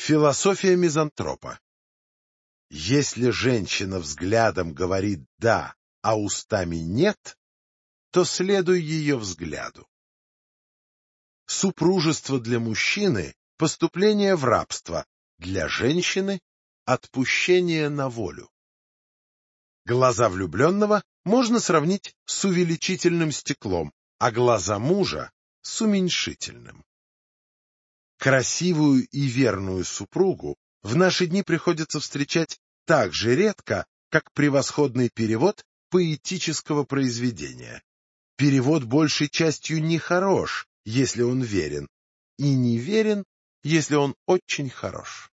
Философия мизантропа. Если женщина взглядом говорит «да», а устами «нет», то следуй ее взгляду. Супружество для мужчины – поступление в рабство, для женщины – отпущение на волю. Глаза влюбленного можно сравнить с увеличительным стеклом, а глаза мужа – с уменьшительным. Красивую и верную супругу в наши дни приходится встречать так же редко, как превосходный перевод поэтического произведения. Перевод большей частью нехорош, если он верен, и неверен, если он очень хорош.